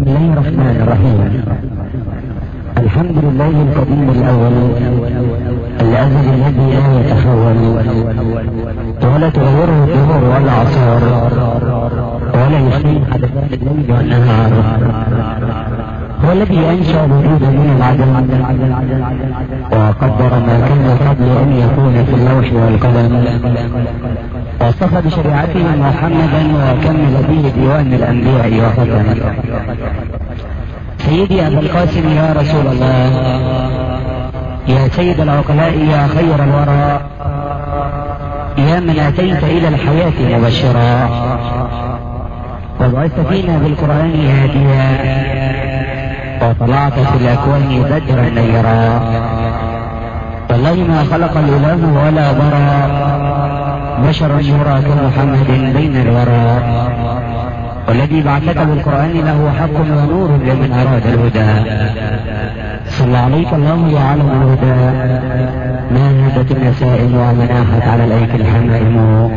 بسم الله الرحمن الرحيم. الحمد لله القديم الأول الأزل الذي لا يتحول ولا تغيره الدهور ولا عصار ولا يشفيه حدثان الليل والنهار. هو الذي أنشأ الوجود من العدم وقدر ما كان قبل أن يكون في اللوح والقلم، واصطفى بشريعته محمدا وكمل به ديوان الأنبياء وختم. سيدي أبا القاسم يا رسول الله، يا سيد العقلاء، يا خير الورى، يا من أتيت إلى الحياة مبشرا وبعثت فينا بالقرآن هاديا وطلعت في الأكوان بدرا نيرا. والله ما خلق الإله ولا برى بشرا يرى كمحمد بين الورى. والذي بعثك بالقرآن له حق ونور لمن أراد الهدى. صلى عليك الله يا علم الهدى، ما هدت النسائم ومناحت على الأيك الحمائم.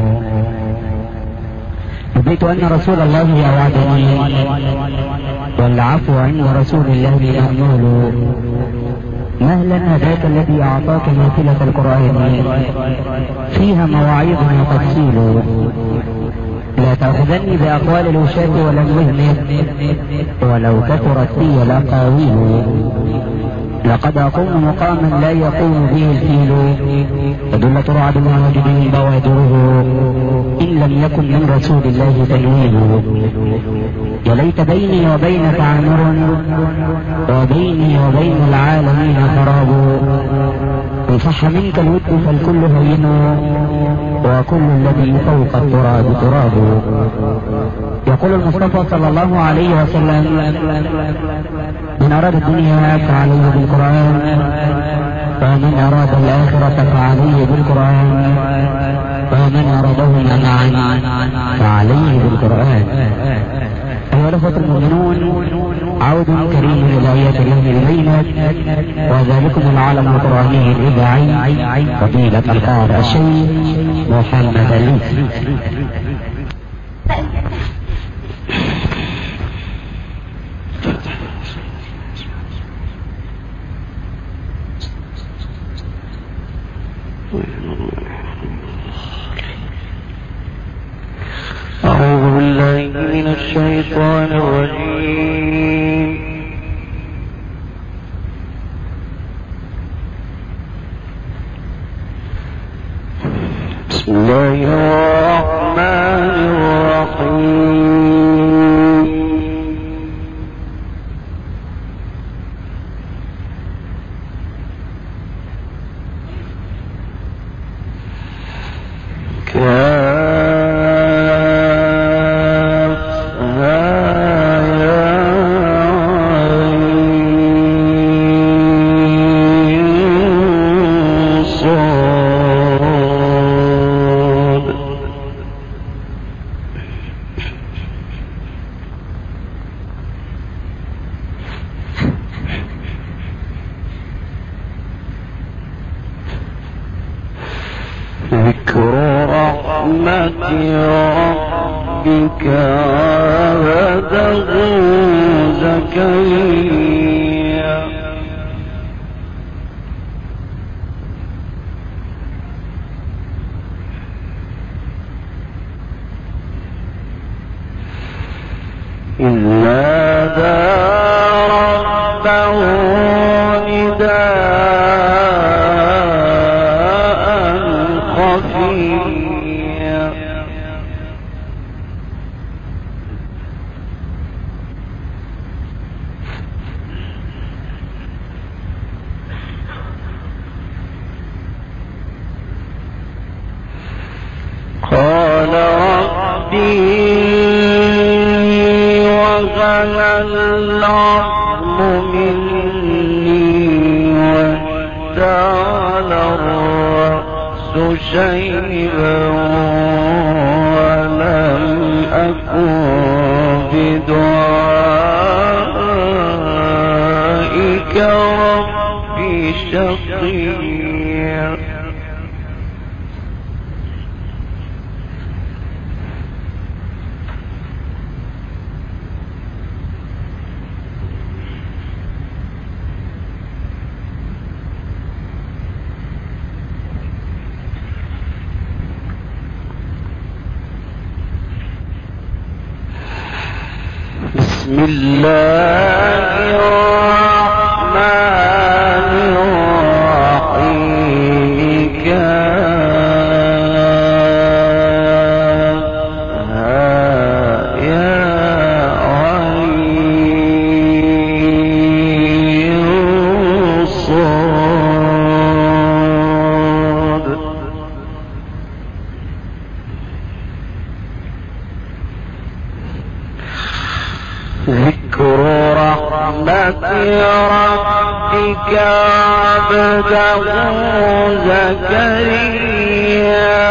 رضيت أن رسول الله يوعدني والعفو عند رسول الله مأمول. مهلا هداك الذي أعطاك نافلة القرآن فيها مواعيظ وتفصيل. لا تأخذني بأقوال الوشاة ولم يهمل ولو كثرت في الأقاويل. لقد أقوم مقاما لا يقوم به الفيل، ودلة رعد وجد بوادره إن لم يكن من رسول الله تنويل. يا ليت بيني وبينك عامر وبيني وبين العالمين خراب. إن صح منك الود فالكل هين وكل الذي فوق التراب تراب. يقول المصطفى صلى الله عليه وسلم: من أراد الدنيا فعليه بالقرآن، ومن أراد الآخرة فعليه بالقرآن، ومن أرادهما معا فعليه بالقرآن. أيها الأخوة المؤمنون، عود كريم إلى آيات الله البينات، وذلكم العالم القرآني الإذاعي فضيلة القارئ الشيخ محمد الليثي. أعوذ بالله من الشيطان الرجيم. بسم الله الرحمن الرحيم. ذكر رحمة ربك عبده زكريا. إذ نادى ربه قال ربي وهن العظم مني واشتعل الرأس شيبا ولم أكن بدعائك ربي شقيا. بسم الله الرحمن الرحيم كافها يا عين صاد ذكر رحمة ربك عبده زكريا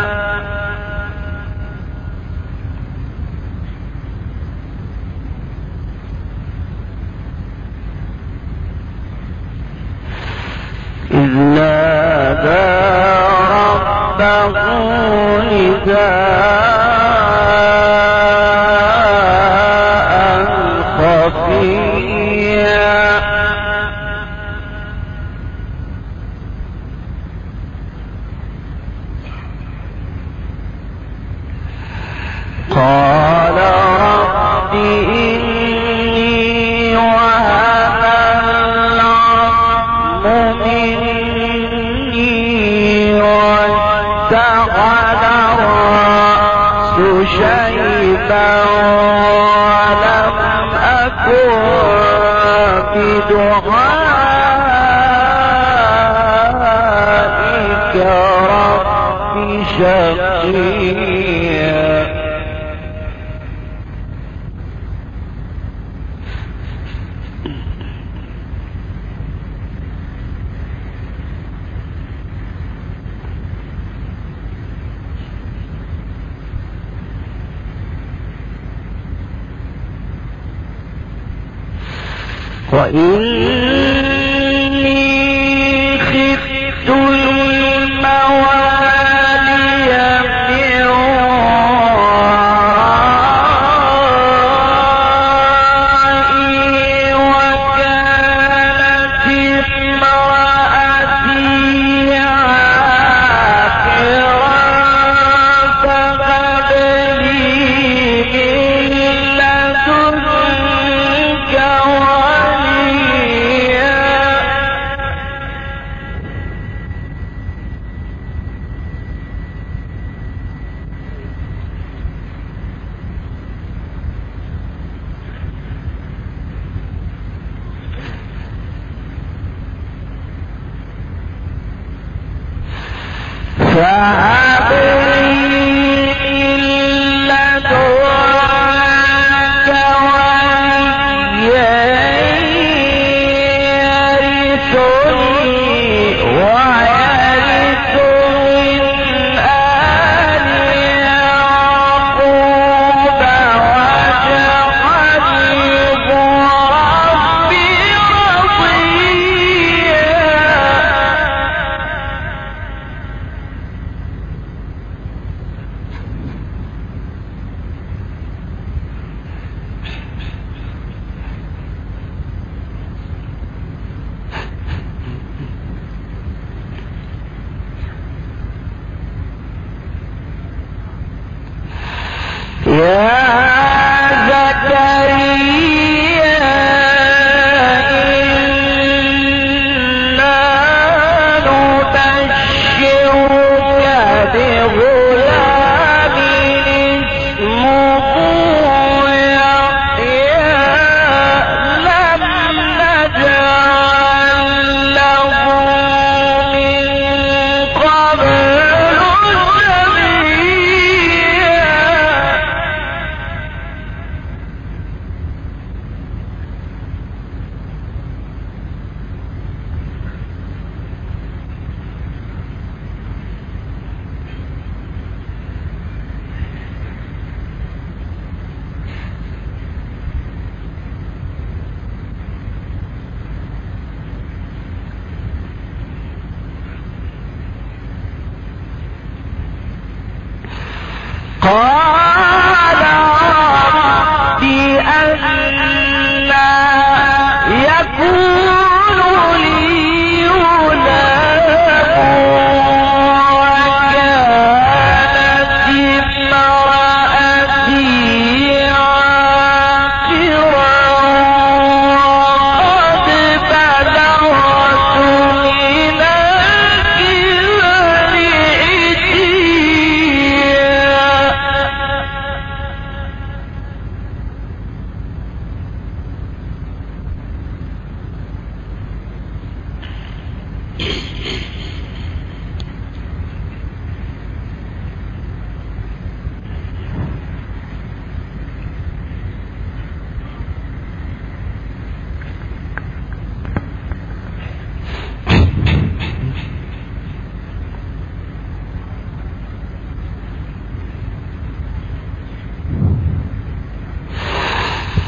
إذ نادى ربه نداء خفيا قال رب إني وهن العظم مني واشتعل الرأس شيبا ولم أكن بدعائك رب شقيا وإني خفت الموالي من ورائي وكانت امرأتي عاقرا فهب لي من لدنك وليا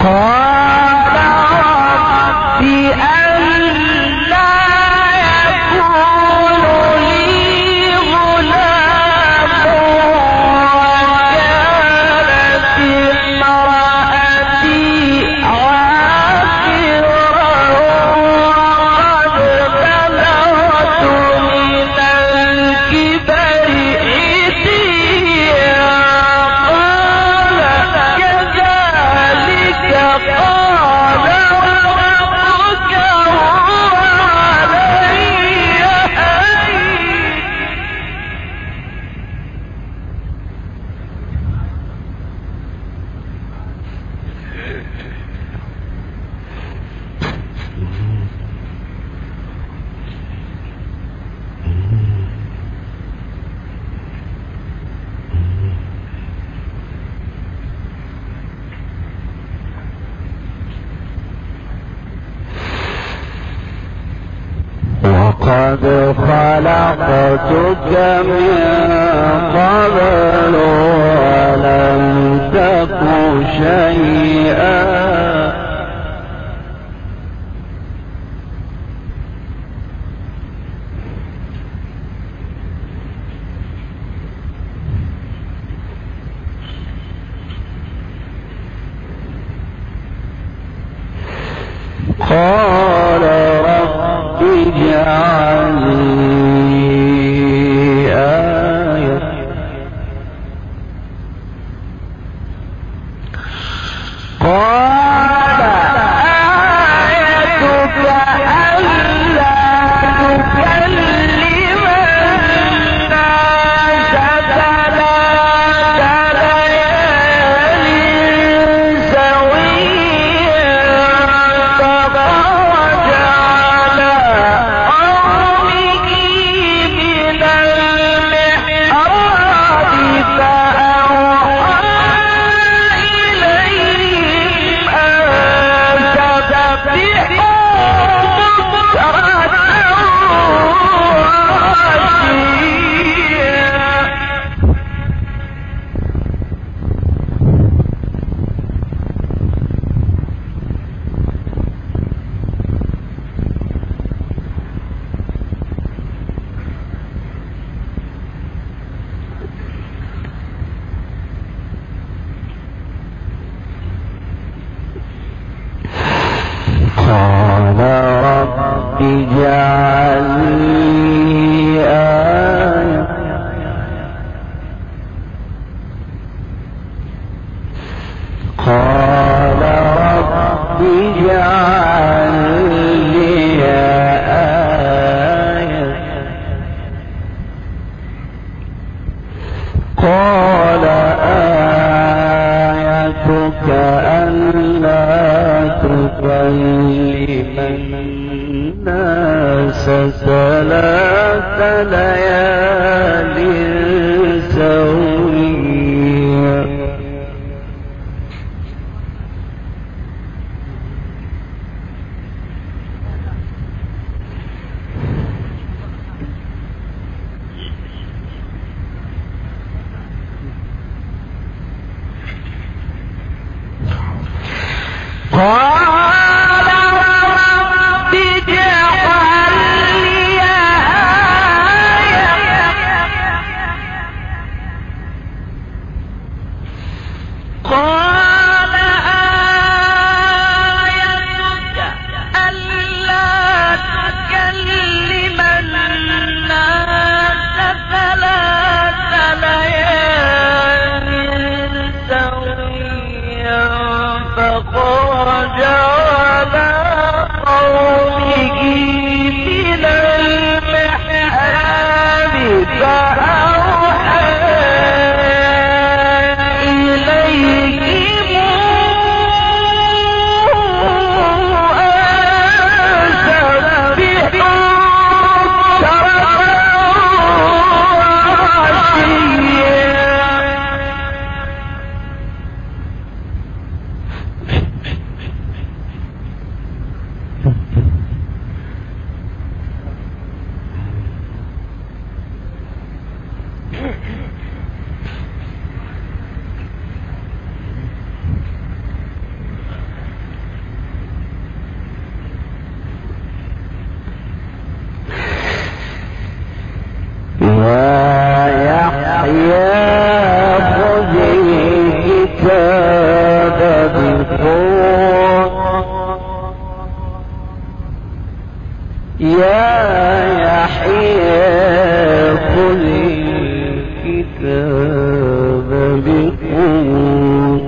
قد خلقتك من قبل ولم تك شيئا قال رب اجعل لي آية قال آيتك ألا تكلم الناس ثلاث ليال سويا فخرج على قومه من المحراب فأوحى إليهم أن سبحوا بكرة وعشيا قال رب اجعل لي آية قال رب اجعل لي آية قال آيتك ألا تكلم الناس ثلاث ليال سويا قال رب اجعل لي آية قال آيتك ألا تكلم الناس ثلاث ليال سويا فخرج على قومه من المحراب فأوحى إليهم أن سبحوا بكرة وعشيا يا يحيى خذ الكتاب بقوة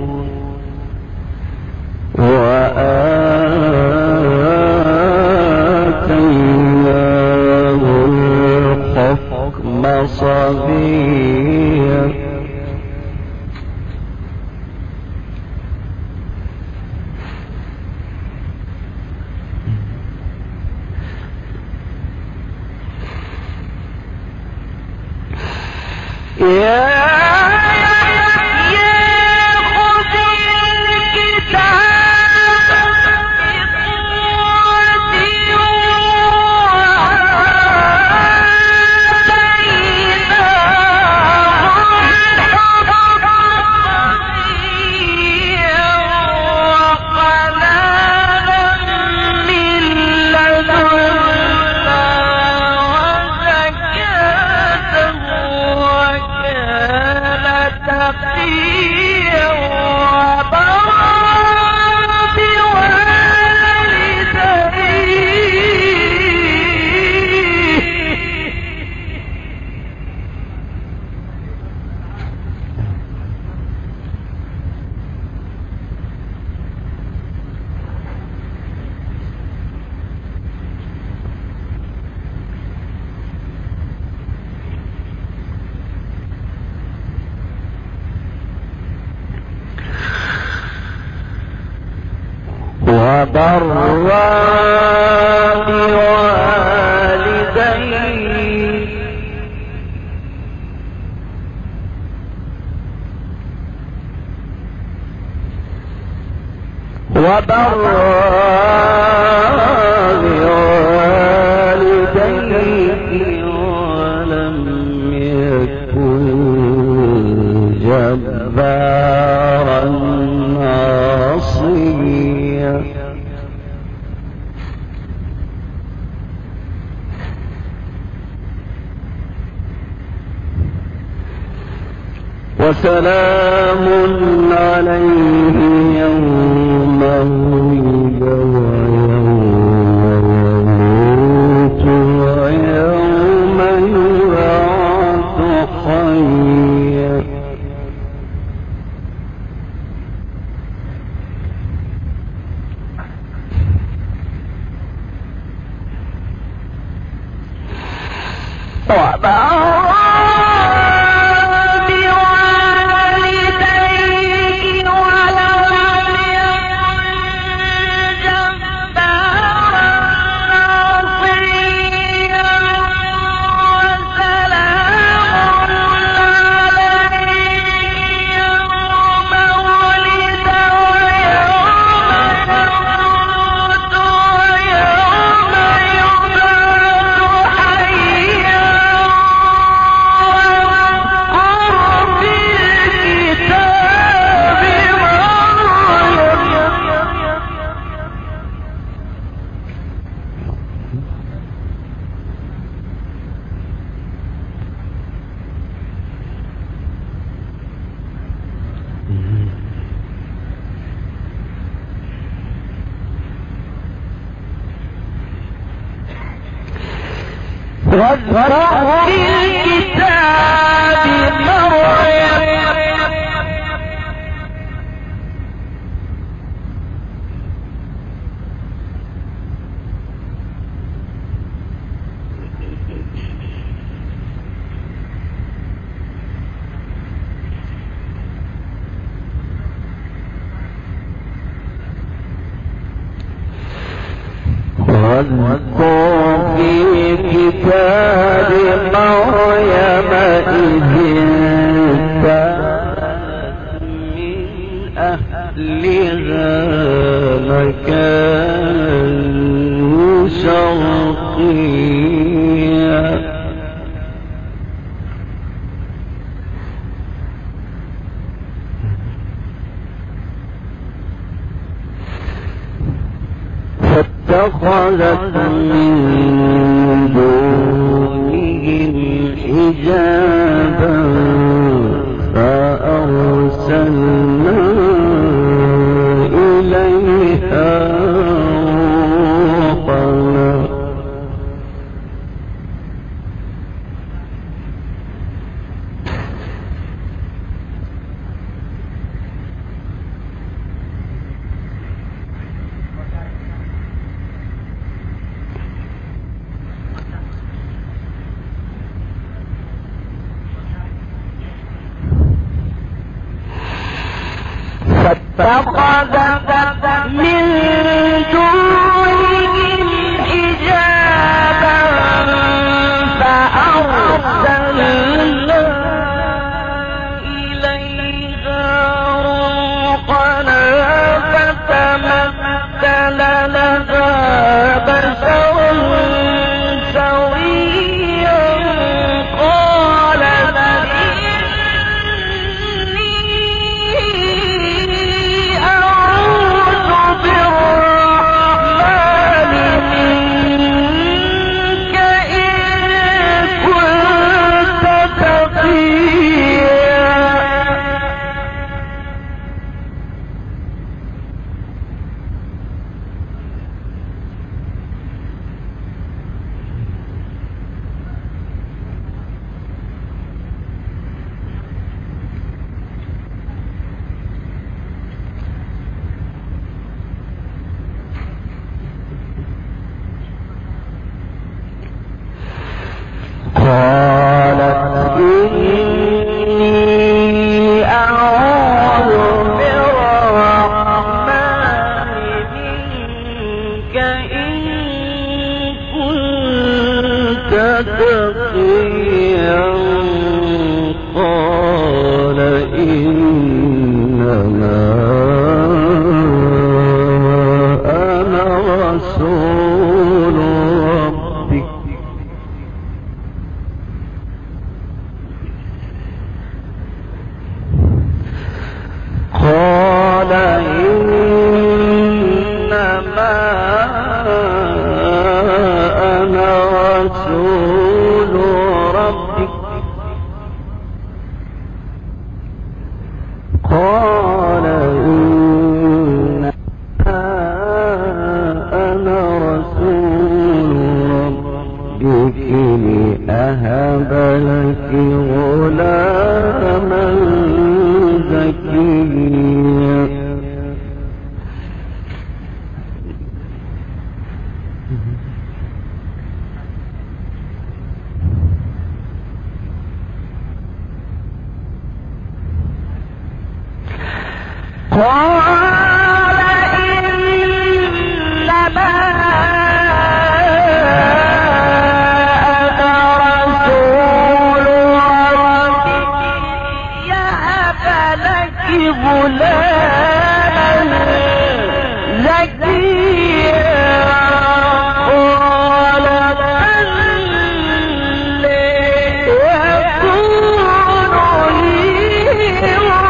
وآتيناه الحكم صبيا وبرا بوالديه ولم يكن جبارا عصيا وسلام عليه يوم ولد ويوم يموت ويوم يبعث حيا واذكر في الكتاب مريم واذكر في كتاب مريم إذ انتبهت من أهلها مكانا شرقيا فاتخذت من دونهم حجابا فأرسلنا إليها روحنا فقذفت من دونهم حجابا فأرسلنا إليها روحنا فتمثل لها بشرا سويا قالت إني أعوذ بالرحمن منك إن كنت تقيا. قالت إني أعوذ بالرحمن منك إن كنت تقيا. قال إنما أنا رسول ربك قال إنما أنا رسول ربك قال إنما أنا رسول ربك لأهب لك غلاما زكيا. قال إنما أنا رسول ربك يهب لك غلاما زكيا. قال أنى يكون لي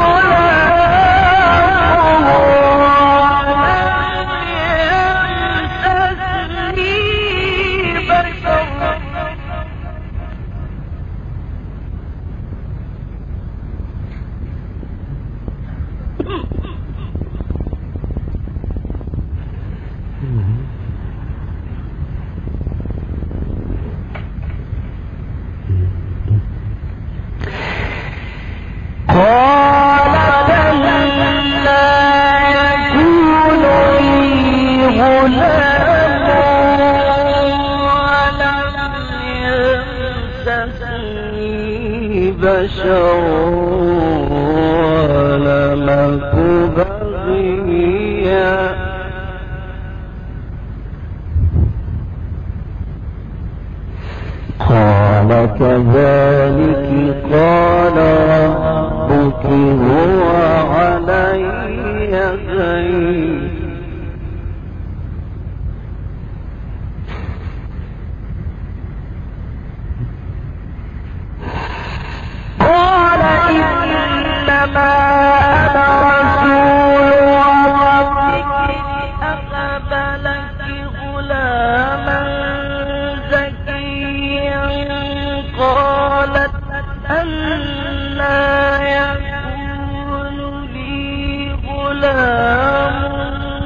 بشر ولم أك بغيا. قال كذلك قال ربك هو علي هين. قال إنما أنا رسول ربك أهب لك غلاما زكيا. قالت أنى يكون لي غلام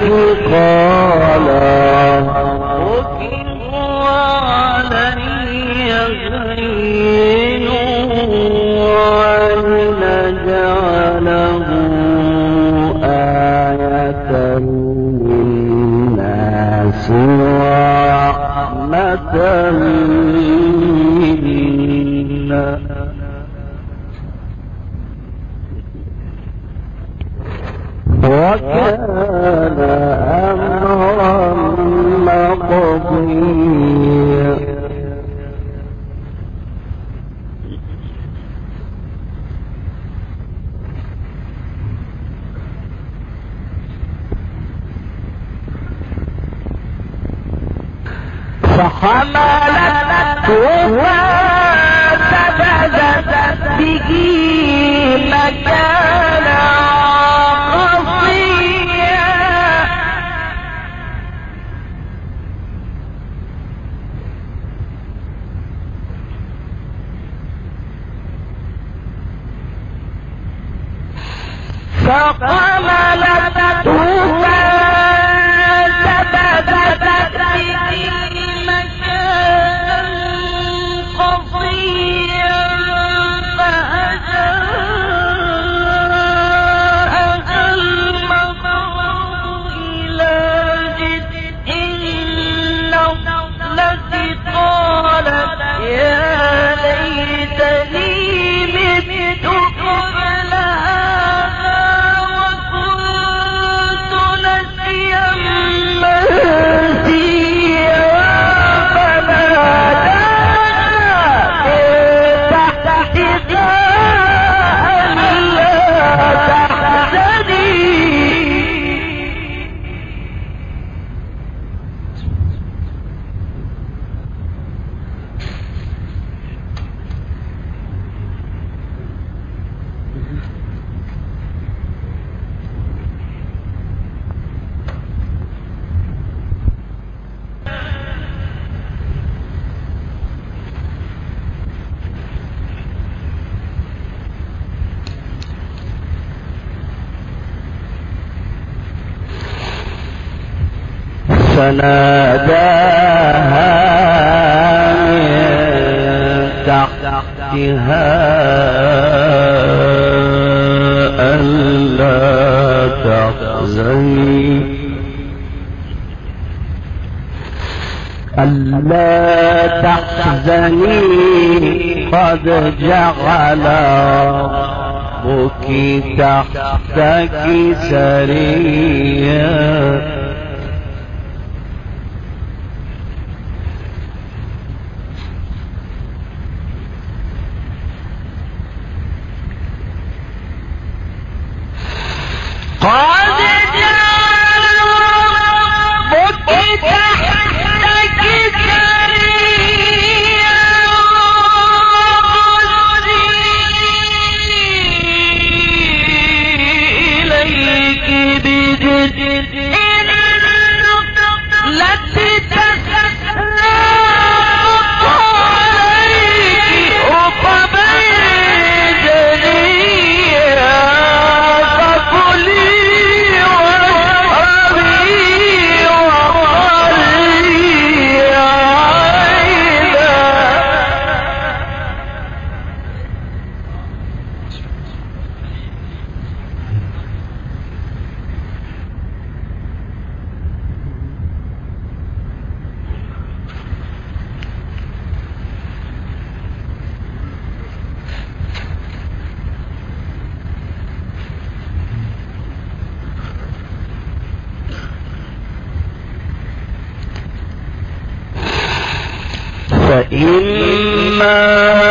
قال هو علي هين ولنجعله آية للناس ورحمة منا وكان أمرا مقضيا فحملته فانتبذت به مكانا قصيا فحملته فانتبذت به فناداها من تحتها ألا تحزني قد جعل ربك تحتك سريا فإما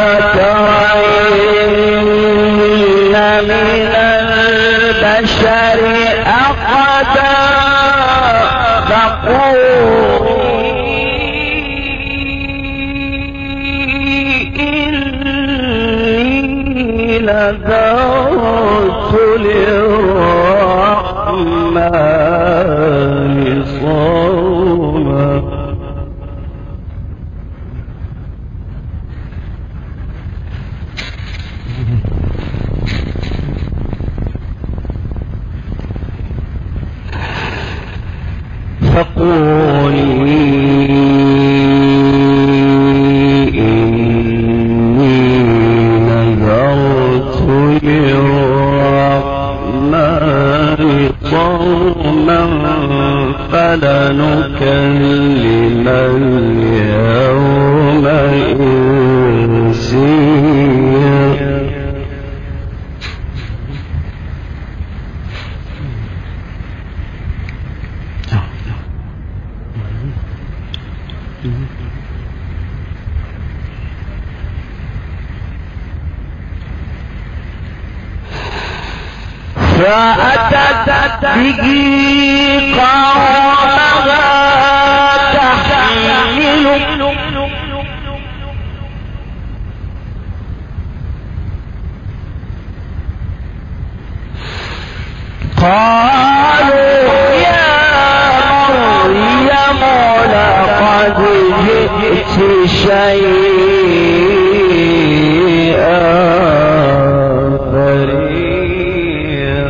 ترين من البشر أحدا إني نذرت للرحمن صوما فأتت به قومها تحمله قالوا يا مريم لقد جئت شيئا فريا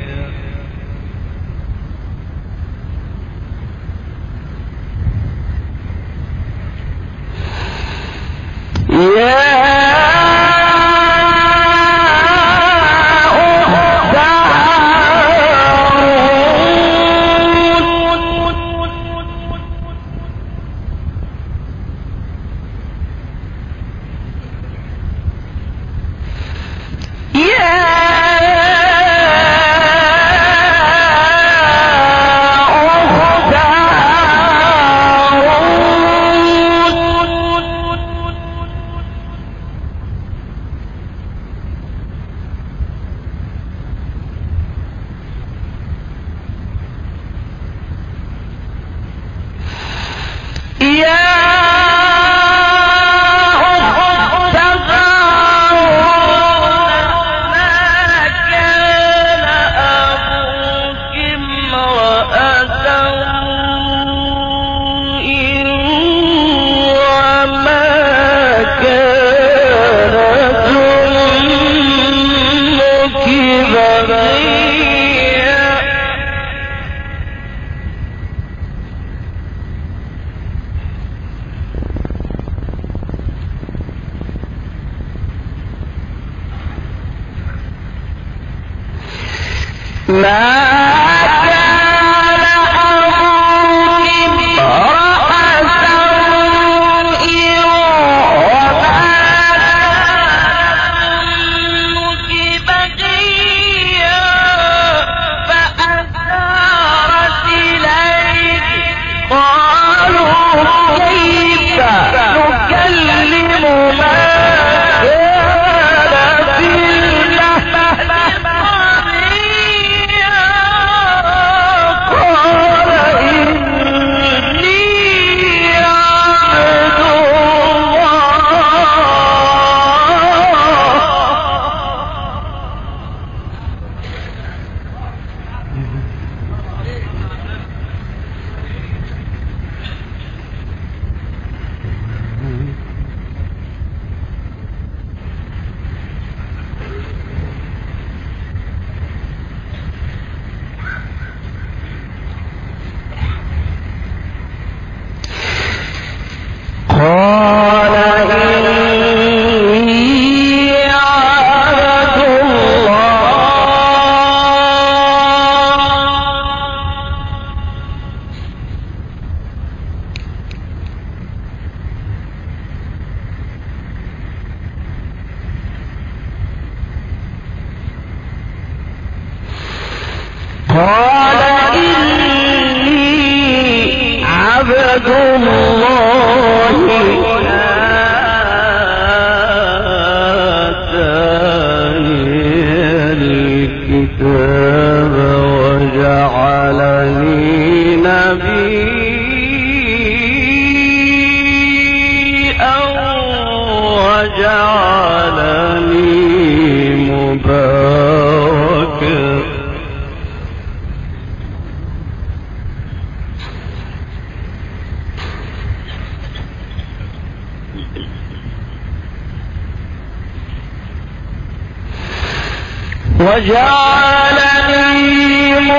وجعلني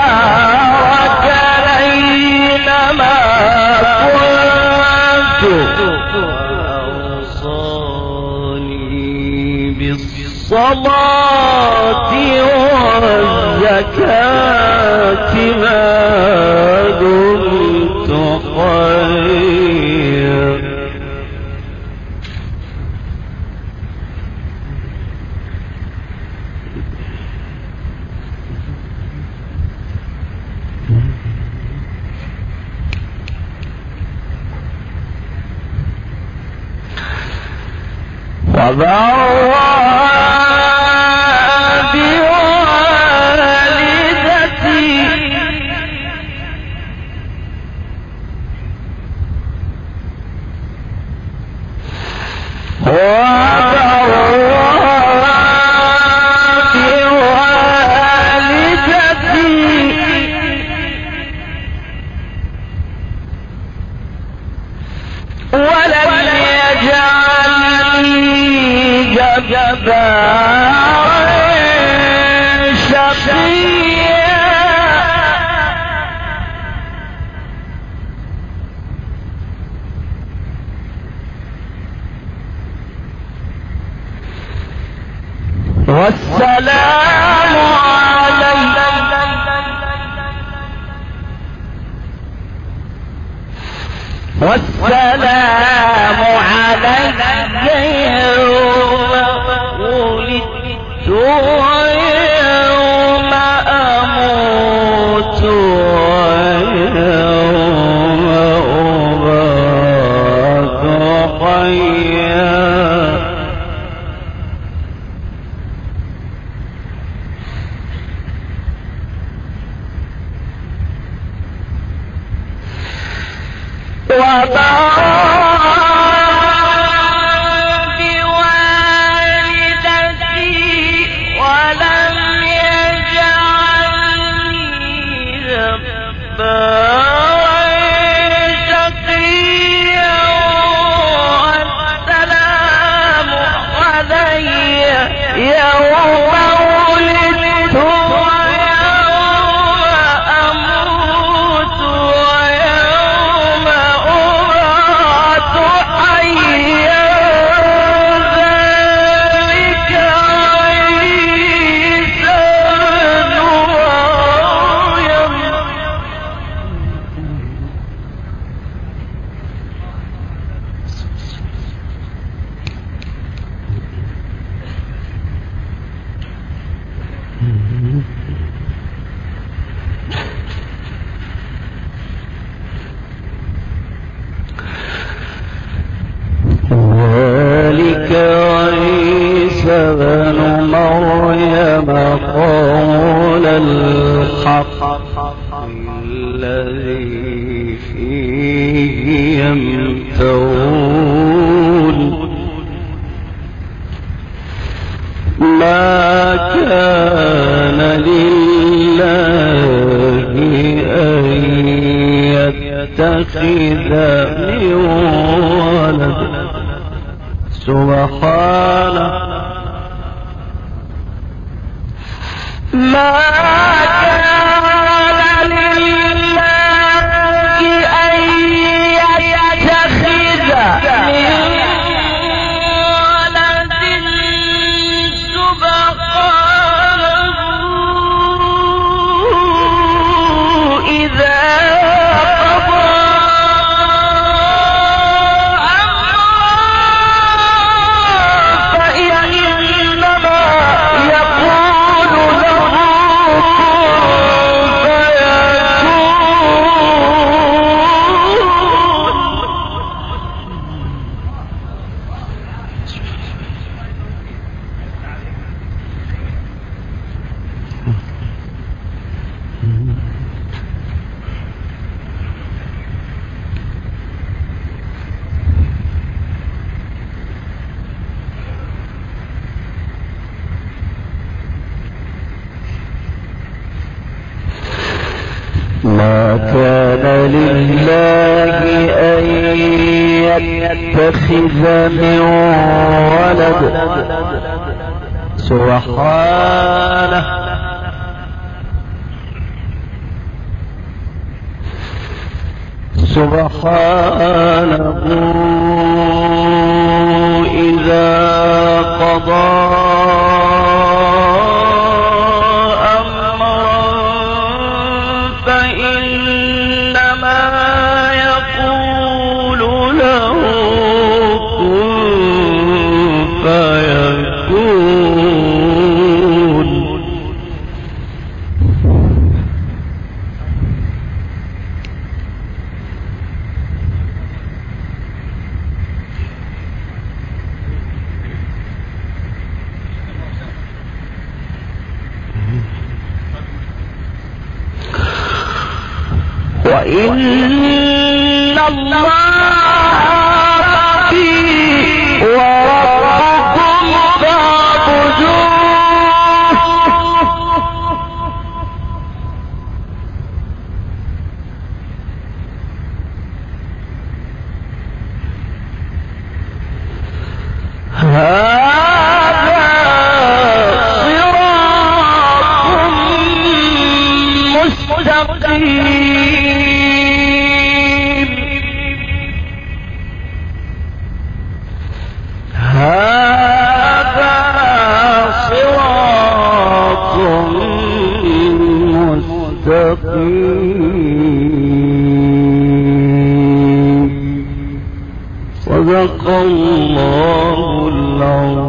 مباركا أينما كنت وأوصاني بالصلاة والزكاة ما دمت حيا وبرا بوالدتي والسلام علي يوم ولدت ويوم أموت ويوم أبعث حيا. ذلك عيسى بن مريم قول الحق الذي فيه يمترون ما كان لله أن يتخذ من ولد سبحانه ما كان لله أن يتخذ من ولد سبحانه إذا ما كان لله أن يتخذ من ولد سبحانه إذا قضى وإن الله في صدق الله العظيم.